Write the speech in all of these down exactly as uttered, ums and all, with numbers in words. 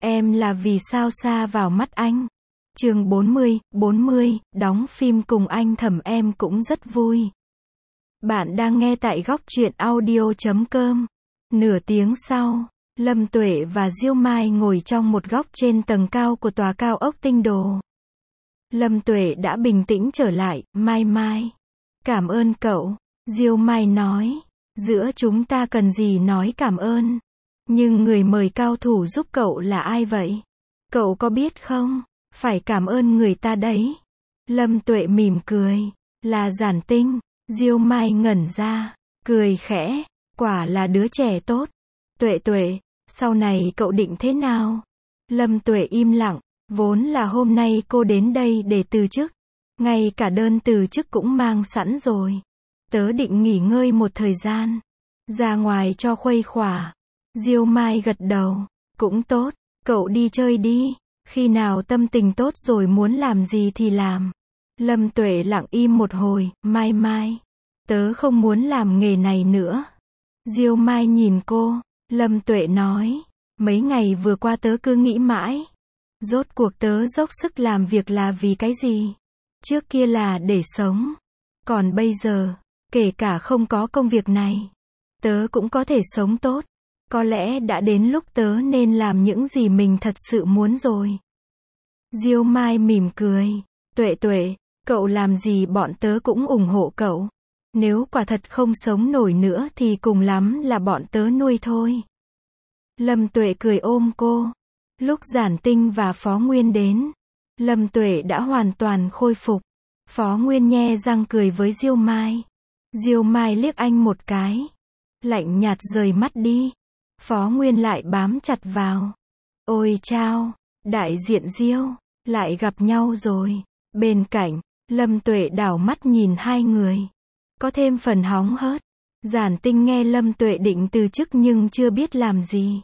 Em là vì sao xa vào mắt anh. Chương bốn mươi, bốn mươi, đóng phim cùng anh Thẩm em cũng rất vui. Bạn đang nghe tại góc truyện audio chấm com. Nửa tiếng sau, Lâm Tuệ và Diêu Mai ngồi trong một góc trên tầng cao của tòa cao ốc Tinh Đồ. Lâm Tuệ đã bình tĩnh trở lại. Mai Mai, cảm ơn cậu. Diêu Mai nói, giữa chúng ta cần gì nói cảm ơn. Nhưng người mời cao thủ giúp cậu là ai vậy? Cậu có biết không? Phải cảm ơn người ta đấy. Lâm Tuệ mỉm cười. Là Giản Tinh. Diêu Mai ngẩn ra, cười khẽ. Quả là đứa trẻ tốt. Tuệ Tuệ, sau này cậu định thế nào? Lâm Tuệ im lặng. Vốn là hôm nay cô đến đây để từ chức. Ngay cả đơn từ chức cũng mang sẵn rồi. Tớ định nghỉ ngơi một thời gian. Ra ngoài cho khuây khỏa. Diêu Mai gật đầu. Cũng tốt, cậu đi chơi đi. Khi nào tâm tình tốt rồi muốn làm gì thì làm. Lâm Tuệ lặng im một hồi. Mai Mai, tớ không muốn làm nghề này nữa. Diêu Mai nhìn cô. Lâm Tuệ nói, mấy ngày vừa qua tớ cứ nghĩ mãi. Rốt cuộc tớ dốc sức làm việc là vì cái gì? Trước kia là để sống. Còn bây giờ, kể cả không có công việc này, tớ cũng có thể sống tốt. Có lẽ đã đến lúc tớ nên làm những gì mình thật sự muốn rồi. Diêu Mai mỉm cười. Tuệ Tuệ, cậu làm gì bọn tớ cũng ủng hộ cậu. Nếu quả thật không sống nổi nữa thì cùng lắm là bọn tớ nuôi thôi. Lâm Tuệ cười ôm cô. Lúc Giản Tinh và Phó Nguyên đến, Lâm Tuệ đã hoàn toàn khôi phục. Phó Nguyên nhe răng cười với Diêu Mai. Diêu Mai liếc anh một cái, lạnh nhạt rời mắt đi. Phó Nguyên lại bám chặt vào. Ôi chao, đại diện Diêu, lại gặp nhau rồi. Bên cạnh, Lâm Tuệ đảo mắt nhìn hai người, có thêm phần hóng hớt. Giản Tinh nghe Lâm Tuệ định từ chức nhưng chưa biết làm gì.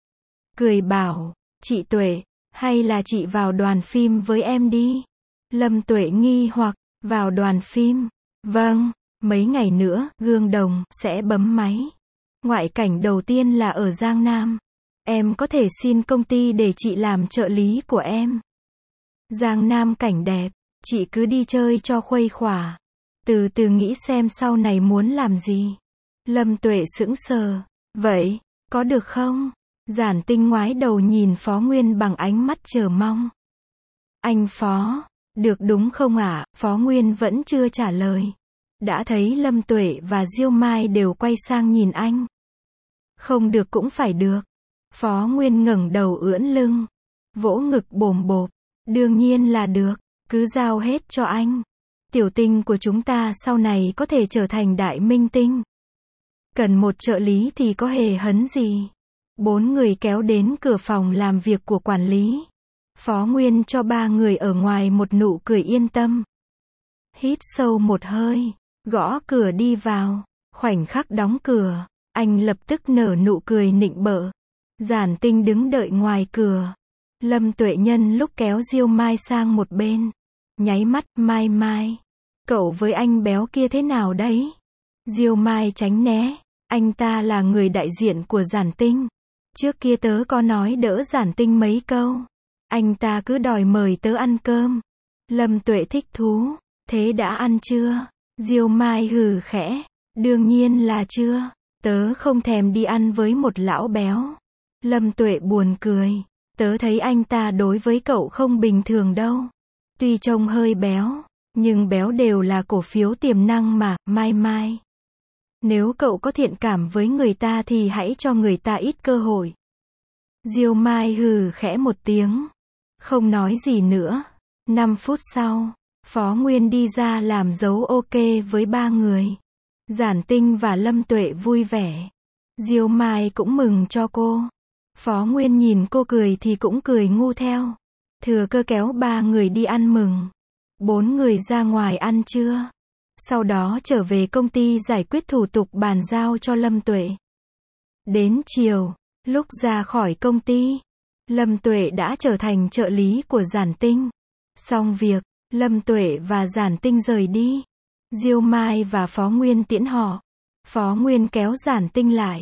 Cười bảo, chị Tuệ, hay là chị vào đoàn phim với em đi. Lâm Tuệ nghi hoặc, vào đoàn phim? Vâng, mấy ngày nữa, Gương Đồng sẽ bấm máy. Ngoại cảnh đầu tiên là ở Giang Nam. Em có thể xin công ty để chị làm trợ lý của em. Giang Nam cảnh đẹp, chị cứ đi chơi cho khuây khỏa. Từ từ nghĩ xem sau này muốn làm gì. Lâm Tuệ sững sờ. Vậy, có được không? Giản Tinh ngoái đầu nhìn Phó Nguyên bằng ánh mắt chờ mong. Anh Phó, được đúng không ạ? À? Phó Nguyên vẫn chưa trả lời. Đã thấy Lâm Tuệ và Diêu Mai đều quay sang nhìn anh. Không được cũng phải được. Phó Nguyên ngẩng đầu ưỡn lưng, vỗ ngực bồm bộp. Đương nhiên là được, cứ giao hết cho anh. Tiểu Tinh của chúng ta sau này có thể trở thành đại minh tinh. Cần một trợ lý thì có hề hấn gì. Bốn người kéo đến cửa phòng làm việc của quản lý. Phó Nguyên cho ba người ở ngoài một nụ cười yên tâm. Hít sâu một hơi, gõ cửa đi vào. Khoảnh khắc đóng cửa, anh lập tức nở nụ cười nịnh bợ. Giản Tinh đứng đợi ngoài cửa. Lâm Tuệ nhân lúc kéo Diêu Mai sang một bên, nháy mắt. Mai Mai, cậu với anh béo kia thế nào đấy? Diêu Mai tránh né. Anh ta là người đại diện của Giản Tinh. Trước kia tớ có nói đỡ Giản Tinh mấy câu. Anh ta cứ đòi mời tớ ăn cơm. Lâm Tuệ thích thú. Thế đã ăn chưa? Diêu Mai hừ khẽ. Đương nhiên là chưa. Tớ không thèm đi ăn với một lão béo. Lâm Tuệ buồn cười. Tớ thấy anh ta đối với cậu không bình thường đâu. Tuy trông hơi béo, nhưng béo đều là cổ phiếu tiềm năng mà. Mai Mai, nếu cậu có thiện cảm với người ta thì hãy cho người ta ít cơ hội. Diêu Mai hừ khẽ một tiếng, không nói gì nữa. Năm phút sau, Phó Nguyên đi ra làm dấu ok với ba người. Giản Tinh và Lâm Tuệ vui vẻ. Diêu Mai cũng mừng cho cô. Phó Nguyên nhìn cô cười thì cũng cười ngu theo. Thừa cơ kéo ba người đi ăn mừng. Bốn người ra ngoài ăn trưa. Sau đó trở về công ty giải quyết thủ tục bàn giao cho Lâm Tuệ. Đến chiều, lúc ra khỏi công ty, Lâm Tuệ đã trở thành trợ lý của Giản Tinh. Xong việc, Lâm Tuệ và Giản Tinh rời đi. Diêu Mai và Phó Nguyên tiễn họ. Phó Nguyên kéo Giản Tinh lại.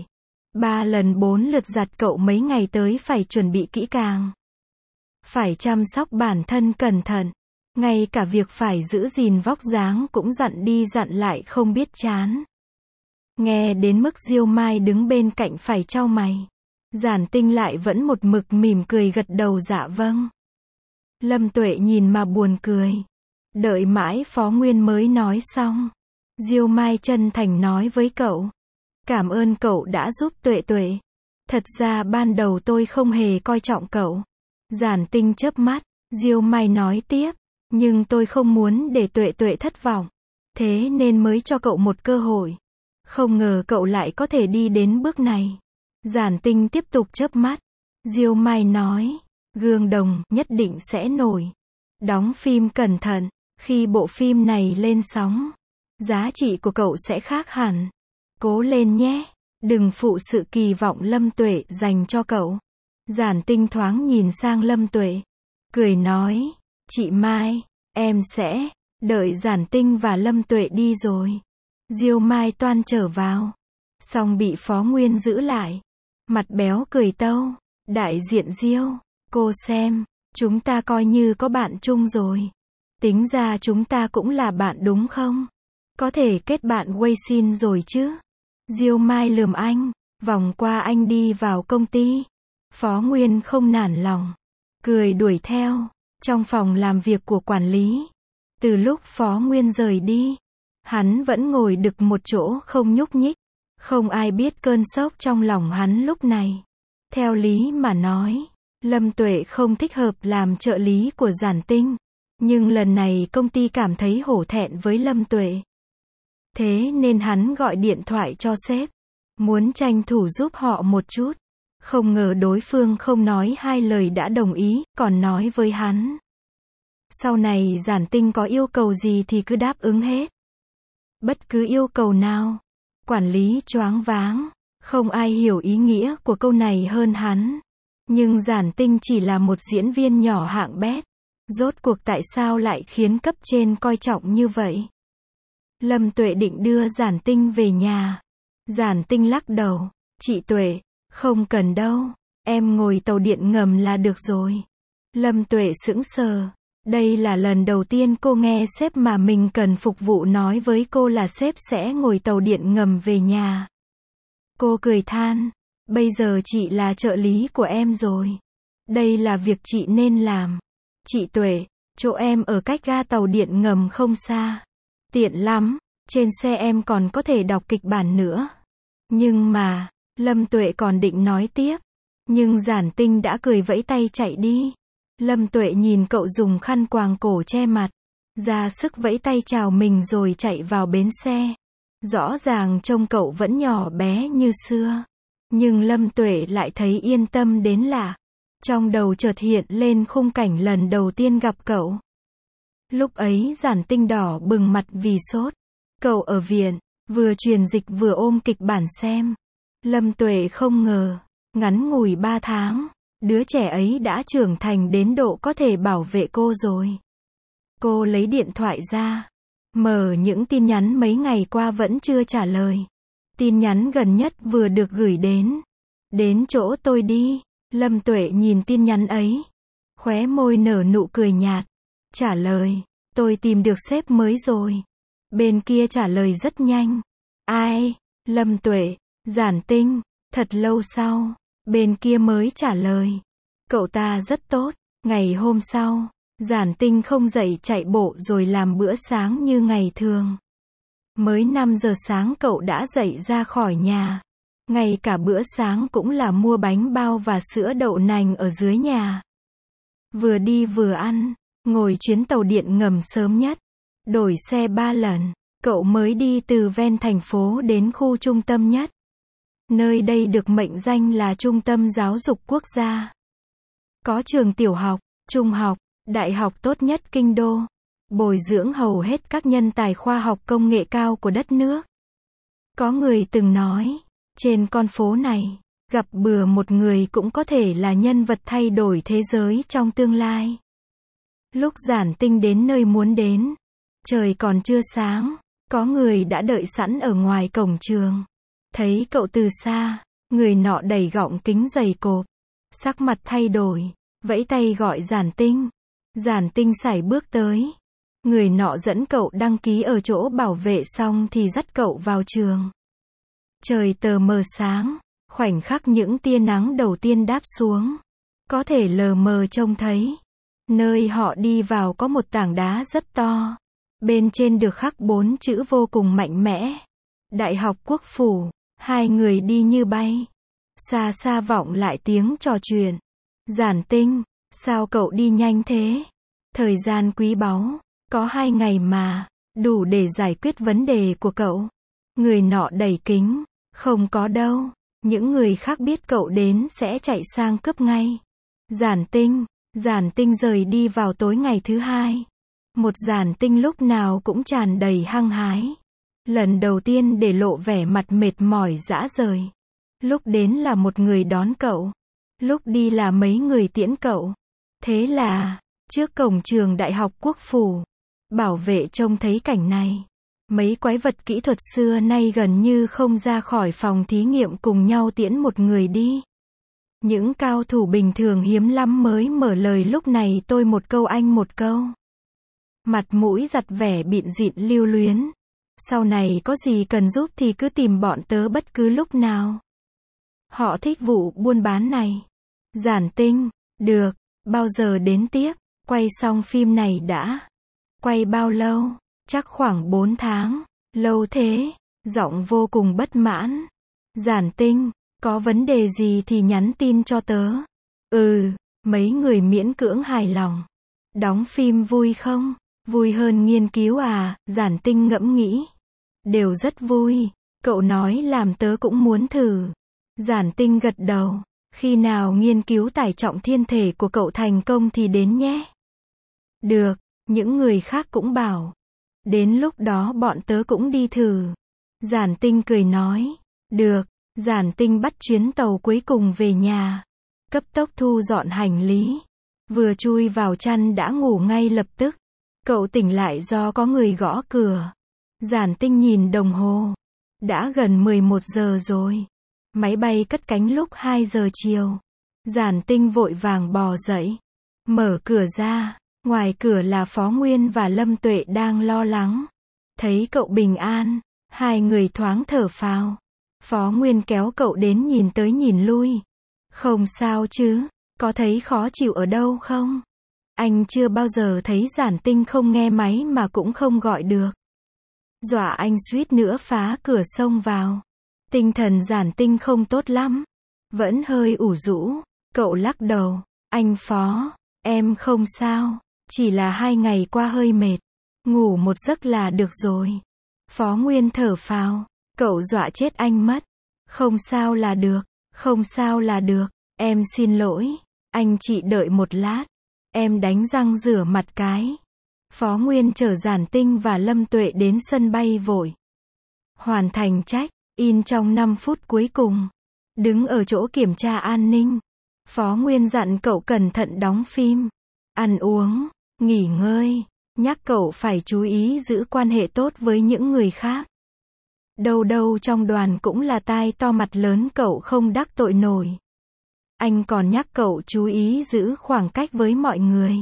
Ba lần bốn lượt giặt cậu mấy ngày tới phải chuẩn bị kỹ càng. Phải chăm sóc bản thân cẩn thận. Ngay cả việc phải giữ gìn vóc dáng cũng dặn đi dặn lại không biết chán. Nghe đến mức Diêu Mai đứng bên cạnh phải chau mày. Giản Tinh lại vẫn một mực mỉm cười gật đầu dạ vâng. Lâm Tuệ nhìn mà buồn cười. Đợi mãi Phó Nguyên mới nói xong. Diêu Mai chân thành nói với cậu. Cảm ơn cậu đã giúp Tuệ Tuệ. Thật ra ban đầu tôi không hề coi trọng cậu. Giản Tinh chớp mắt. Diêu Mai nói tiếp. Nhưng tôi không muốn để Tuệ Tuệ thất vọng. Thế nên mới cho cậu một cơ hội. Không ngờ cậu lại có thể đi đến bước này. Giản Tinh tiếp tục chớp mắt. Diêu Mai nói. Gương đồng nhất định sẽ nổi. Đóng phim cẩn thận. Khi bộ phim này lên sóng, giá trị của cậu sẽ khác hẳn. Cố lên nhé. Đừng phụ sự kỳ vọng Lâm Tuệ dành cho cậu. Giản Tinh thoáng nhìn sang Lâm Tuệ. Cười nói. Chị Mai, em sẽ. Đợi Giản Tinh và Lâm Tuệ đi rồi. Diêu Mai toan trở vào. Xong bị Phó Nguyên giữ lại. Mặt béo cười tâu. Đại diện Diêu, cô xem. Chúng ta coi như có bạn chung rồi. Tính ra chúng ta cũng là bạn đúng không? Có thể kết bạn Weixin rồi chứ? Diêu Mai lườm anh, vòng qua anh đi vào công ty. Phó Nguyên không nản lòng, cười đuổi theo. Trong phòng làm việc của quản lý, từ lúc Phó Nguyên rời đi, hắn vẫn ngồi đực một chỗ không nhúc nhích. Không ai biết cơn sốc trong lòng hắn lúc này. Theo lý mà nói, Lâm Tuệ không thích hợp làm trợ lý của Giản Tinh. Nhưng lần này công ty cảm thấy hổ thẹn với Lâm Tuệ. Thế nên hắn gọi điện thoại cho sếp. Muốn tranh thủ giúp họ một chút. Không ngờ đối phương không nói hai lời đã đồng ý, còn nói với hắn. Sau này Giản Tinh có yêu cầu gì thì cứ đáp ứng hết. Bất cứ yêu cầu nào. Quản lý choáng váng. Không ai hiểu ý nghĩa của câu này hơn hắn. Nhưng Giản Tinh chỉ là một diễn viên nhỏ hạng bét. Rốt cuộc tại sao lại khiến cấp trên coi trọng như vậy? Lâm Tuệ định đưa Giản Tinh về nhà. Giản Tinh lắc đầu. Chị Tuệ, không cần đâu. Em ngồi tàu điện ngầm là được rồi. Lâm Tuệ sững sờ. Đây là lần đầu tiên cô nghe sếp mà mình cần phục vụ nói với cô là sếp sẽ ngồi tàu điện ngầm về nhà. Cô cười than. Bây giờ chị là trợ lý của em rồi. Đây là việc chị nên làm. Chị Tuệ, chỗ em ở cách ga tàu điện ngầm không xa. Tiện lắm, trên xe em còn có thể đọc kịch bản nữa. Nhưng mà, Lâm Tuệ còn định nói tiếp. Nhưng Giản Tinh đã cười vẫy tay chạy đi. Lâm Tuệ nhìn cậu dùng khăn quàng cổ che mặt. Ra sức vẫy tay chào mình rồi chạy vào bến xe. Rõ ràng trông cậu vẫn nhỏ bé như xưa. Nhưng Lâm Tuệ lại thấy yên tâm đến lạ. Trong đầu chợt hiện lên khung cảnh lần đầu tiên gặp cậu. Lúc ấy Giản Tinh đỏ bừng mặt vì sốt. Cậu ở viện, vừa truyền dịch vừa ôm kịch bản xem. Lâm Tuệ không ngờ, ngắn ngủi ba tháng, đứa trẻ ấy đã trưởng thành đến độ có thể bảo vệ cô rồi. Cô lấy điện thoại ra, mở những tin nhắn mấy ngày qua vẫn chưa trả lời. Tin nhắn gần nhất vừa được gửi đến. Đến chỗ tôi đi. Lâm Tuệ nhìn tin nhắn ấy. Khóe môi nở nụ cười nhạt. Trả lời. Tôi tìm được sếp mới rồi. Bên kia trả lời rất nhanh. Ai? Lâm Tuệ. Giản Tinh. Thật lâu sau. Bên kia mới trả lời. Cậu ta rất tốt. Ngày hôm sau. Giản Tinh không dậy chạy bộ rồi làm bữa sáng như ngày thường. Mới năm giờ sáng cậu đã dậy ra khỏi nhà. Ngay cả bữa sáng cũng là mua bánh bao và sữa đậu nành ở dưới nhà. Vừa đi vừa ăn, ngồi chuyến tàu điện ngầm sớm nhất. Đổi xe ba lần, cậu mới đi từ ven thành phố đến khu trung tâm nhất. Nơi đây được mệnh danh là trung tâm giáo dục quốc gia. Có trường tiểu học, trung học, đại học tốt nhất kinh đô. Bồi dưỡng hầu hết các nhân tài khoa học công nghệ cao của đất nước. Có người từng nói, trên con phố này, gặp bừa một người cũng có thể là nhân vật thay đổi thế giới trong tương lai. Lúc Giản Tinh đến nơi muốn đến, trời còn chưa sáng, có người đã đợi sẵn ở ngoài cổng trường. Thấy cậu từ xa, Người nọ đẩy gọng kính dày cộp. Sắc mặt thay đổi. Vẫy tay gọi Giản Tinh. Giản Tinh sải bước tới. Người nọ dẫn cậu đăng ký ở chỗ bảo vệ xong thì dắt cậu vào trường. Trời tờ mờ sáng. Khoảnh khắc những tia nắng đầu tiên đáp xuống. Có thể lờ mờ trông thấy. Nơi họ đi vào có một tảng đá rất to. Bên trên được khắc bốn chữ vô cùng mạnh mẽ. Đại học Quốc phủ. Hai người đi như bay. Xa xa vọng lại tiếng trò chuyện. Giản Tinh, sao cậu đi nhanh thế? Thời gian quý báu, có hai ngày mà, đủ để giải quyết vấn đề của cậu. Người nọ đẩy kính, không có đâu, những người khác biết cậu đến sẽ chạy sang cướp ngay. Giản Tinh, Giản Tinh rời đi vào tối ngày thứ hai. Một Giản Tinh lúc nào cũng tràn đầy hăng hái. Lần đầu tiên để lộ vẻ mặt mệt mỏi rã rời. Lúc đến là một người đón cậu. Lúc đi là mấy người tiễn cậu. Thế là, trước cổng trường Đại học Quốc phủ, bảo vệ trông thấy cảnh này. Mấy quái vật kỹ thuật xưa nay gần như không ra khỏi phòng thí nghiệm cùng nhau tiễn một người đi. Những cao thủ bình thường hiếm lắm mới mở lời, lúc này tôi một câu anh một câu. Mặt mũi giặt vẻ bịn dịn lưu luyến. Sau này có gì cần giúp thì cứ tìm bọn tớ bất cứ lúc nào. Họ thích vụ buôn bán này. Giản Tinh, được, bao giờ đến tiếp, quay xong phim này đã. Quay bao lâu? Chắc khoảng bốn tháng. Lâu thế, giọng vô cùng bất mãn. Giản Tinh, có vấn đề gì thì nhắn tin cho tớ. Ừ, mấy người miễn cưỡng hài lòng. Đóng phim vui không? Vui hơn nghiên cứu à? Giản Tinh ngẫm nghĩ. Đều rất vui. Cậu nói làm tớ cũng muốn thử. Giản Tinh gật đầu. Khi nào nghiên cứu tải trọng thiên thể của cậu thành công thì đến nhé. Được, những người khác cũng bảo. Đến lúc đó bọn tớ cũng đi thử. Giản Tinh cười nói. Được, Giản Tinh bắt chuyến tàu cuối cùng về nhà. Cấp tốc thu dọn hành lý. Vừa chui vào chăn đã ngủ ngay lập tức. Cậu tỉnh lại do có người gõ cửa. Giản Tinh nhìn đồng hồ. Đã gần mười một giờ rồi. Máy bay cất cánh lúc hai giờ chiều. Giản Tinh vội vàng bò dậy. Mở cửa ra. Ngoài cửa là Phó Nguyên và Lâm Tuệ đang lo lắng. Thấy cậu bình an. Hai người thoáng thở phào. Phó Nguyên kéo cậu đến nhìn tới nhìn lui. Không sao chứ? Có thấy khó chịu ở đâu không? Anh chưa bao giờ thấy Giản Tinh không nghe máy mà cũng không gọi được. Dọa anh suýt nữa phá cửa xông vào. Tinh thần Giản Tinh không tốt lắm. Vẫn hơi ủ rũ. Cậu lắc đầu. Anh Phó, em không sao. Chỉ là hai ngày qua hơi mệt. Ngủ một giấc là được rồi. Phó Nguyên thở phào. Cậu dọa chết anh mất. Không sao là được. Không sao là được. Em xin lỗi. Anh chị đợi một lát. Em đánh răng rửa mặt cái. Phó Nguyên chở Giản Tinh và Lâm Tuệ đến sân bay vội. Hoàn thành check in trong năm phút cuối cùng. Đứng ở chỗ kiểm tra an ninh. Phó Nguyên dặn cậu cẩn thận đóng phim. Ăn uống, nghỉ ngơi. Nhắc cậu phải chú ý giữ quan hệ tốt với những người khác. Đâu đâu trong đoàn cũng là tai to mặt lớn, cậu không đắc tội nổi. Anh còn nhắc cậu chú ý giữ khoảng cách với mọi người.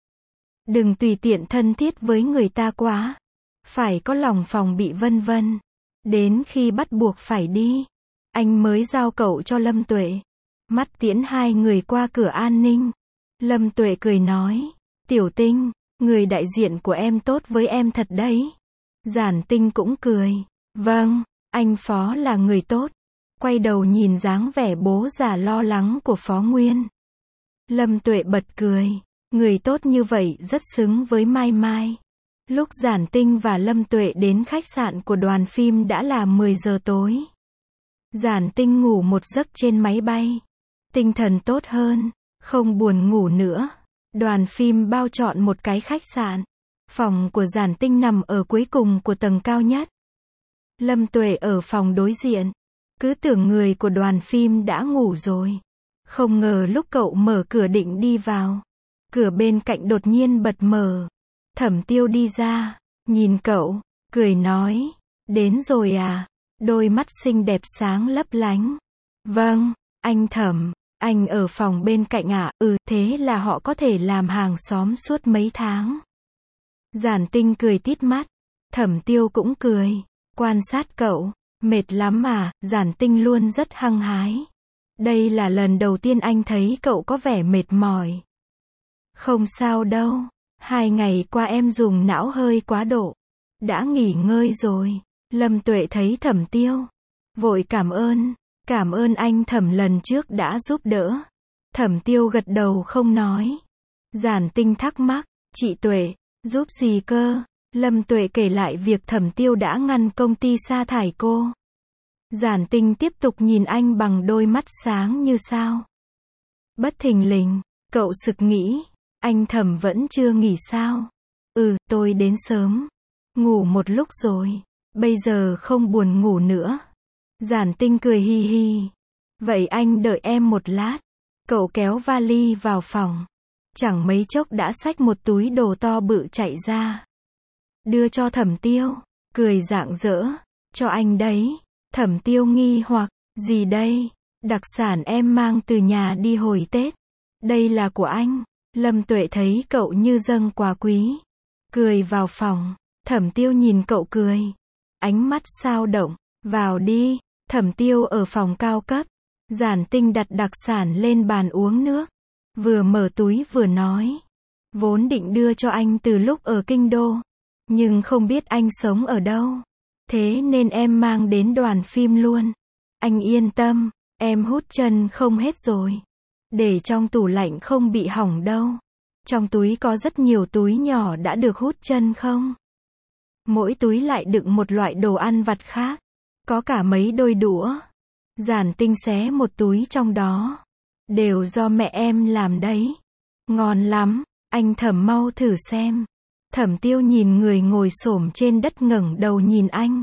Đừng tùy tiện thân thiết với người ta quá. Phải có lòng phòng bị vân vân. Đến khi bắt buộc phải đi, anh mới giao cậu cho Lâm Tuệ. Mắt tiễn hai người qua cửa an ninh. Lâm Tuệ cười nói. Tiểu Tinh, người đại diện của em tốt với em thật đấy. Giản Tinh cũng cười. Vâng, anh Phó là người tốt. Quay đầu nhìn dáng vẻ bố già lo lắng của Phó Nguyên. Lâm Tuệ bật cười. Người tốt như vậy rất xứng với Mai Mai. Lúc Giản Tinh và Lâm Tuệ đến khách sạn của đoàn phim đã là mười giờ tối. Giản Tinh ngủ một giấc trên máy bay. Tinh thần tốt hơn, không buồn ngủ nữa. Đoàn phim bao trọn một cái khách sạn. Phòng của Giản Tinh nằm ở cuối cùng của tầng cao nhất. Lâm Tuệ ở phòng đối diện. Cứ tưởng người của đoàn phim đã ngủ rồi. Không ngờ lúc cậu mở cửa định đi vào, cửa bên cạnh đột nhiên bật mở. Thẩm Tiêu đi ra, nhìn cậu, cười nói. Đến rồi à? Đôi mắt xinh đẹp sáng lấp lánh. Vâng, anh Thẩm, anh ở phòng bên cạnh ạ, ừ, thế là họ có thể làm hàng xóm suốt mấy tháng. Giản Tinh cười tít mắt, Thẩm Tiêu cũng cười, quan sát cậu, mệt lắm mà, Giản Tinh luôn rất hăng hái. Đây là lần đầu tiên anh thấy cậu có vẻ mệt mỏi. Không sao đâu, hai ngày qua em dùng não hơi quá độ. Đã nghỉ ngơi rồi. Lâm Tuệ thấy Thẩm Tiêu, vội cảm ơn, cảm ơn anh Thẩm lần trước đã giúp đỡ. Thẩm Tiêu gật đầu không nói. Giản Tinh thắc mắc, chị Tuệ, giúp gì cơ? Lâm Tuệ kể lại việc Thẩm Tiêu đã ngăn công ty sa thải cô. Giản Tinh tiếp tục nhìn anh bằng đôi mắt sáng như sao. Bất thình lình, cậu sực nghĩ, anh Thẩm vẫn chưa nghỉ sao? Ừ, tôi đến sớm, ngủ một lúc rồi, bây giờ không buồn ngủ nữa. Giản Tinh cười hi hi. Vậy anh đợi em một lát. Cậu kéo vali vào phòng. Chẳng mấy chốc đã xách một túi đồ to bự chạy ra. Đưa cho Thẩm Tiêu, cười rạng rỡ. Cho anh đấy. Thẩm Tiêu nghi hoặc, gì đây? Đặc sản em mang từ nhà đi hồi Tết. Đây là của anh. Lâm Tuệ thấy cậu như dâng quà quý. Cười vào phòng. Thẩm Tiêu nhìn cậu cười. Ánh mắt sao động. Vào đi. Thẩm Tiêu ở phòng cao cấp. Giản Tinh đặt đặc sản lên bàn uống nước. Vừa mở túi vừa nói. Vốn định đưa cho anh từ lúc ở Kinh Đô. Nhưng không biết anh sống ở đâu. Thế nên em mang đến đoàn phim luôn. Anh yên tâm, em hút chân không hết rồi. Để trong tủ lạnh không bị hỏng đâu. Trong túi có rất nhiều túi nhỏ đã được hút chân không? Mỗi túi lại đựng một loại đồ ăn vặt khác. Có cả mấy đôi đũa. Giản Tinh xé một túi trong đó. Đều do mẹ em làm đấy. Ngon lắm, anh Thẩm mau thử xem. Thẩm Tiêu nhìn người ngồi xổm trên đất ngẩng đầu nhìn anh.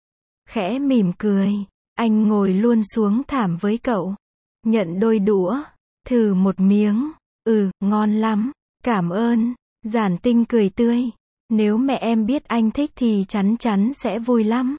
Khẽ mỉm cười, anh ngồi luôn xuống thảm với cậu. Nhận đôi đũa, thử một miếng. Ừ, ngon lắm, cảm ơn. Giản Tinh cười tươi. Nếu mẹ em biết anh thích thì chắn chắn sẽ vui lắm.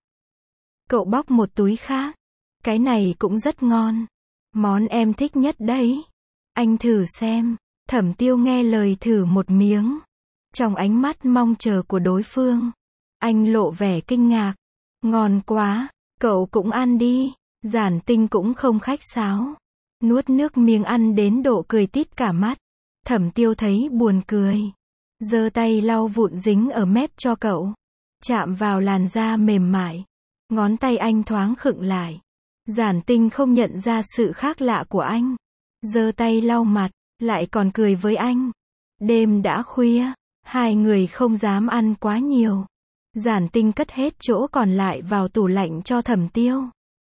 Cậu bóc một túi khác. Cái này cũng rất ngon. Món em thích nhất đấy. Anh thử xem. Thẩm Tiêu nghe lời thử một miếng. Trong ánh mắt mong chờ của đối phương, anh lộ vẻ kinh ngạc. Ngon quá, cậu cũng ăn đi. Giản Tinh cũng không khách sáo. Nuốt nước miếng ăn đến độ cười tít cả mắt. Thẩm Tiêu thấy buồn cười. Giơ tay lau vụn dính ở mép cho cậu. Chạm vào làn da mềm mại. Ngón tay anh thoáng khựng lại. Giản Tinh không nhận ra sự khác lạ của anh. Giơ tay lau mặt, lại còn cười với anh. Đêm đã khuya, hai người không dám ăn quá nhiều. Giản Tinh cất hết chỗ còn lại vào tủ lạnh cho Thẩm Tiêu.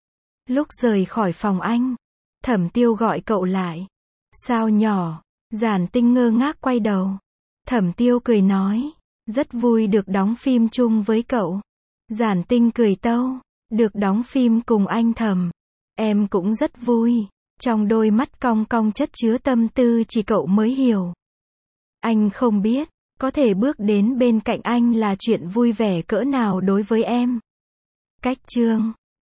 Lúc rời khỏi phòng anh, Thẩm Tiêu gọi cậu lại. Sao nhỏ? Giản Tinh ngơ ngác quay đầu. Thẩm Tiêu cười nói, rất vui được đóng phim chung với cậu. Giản Tinh cười tâu, được đóng phim cùng anh Thẩm. Em cũng rất vui. Trong đôi mắt cong cong chất chứa tâm tư chỉ cậu mới hiểu. Anh không biết, có thể bước đến bên cạnh anh là chuyện vui vẻ cỡ nào đối với em. Cách chương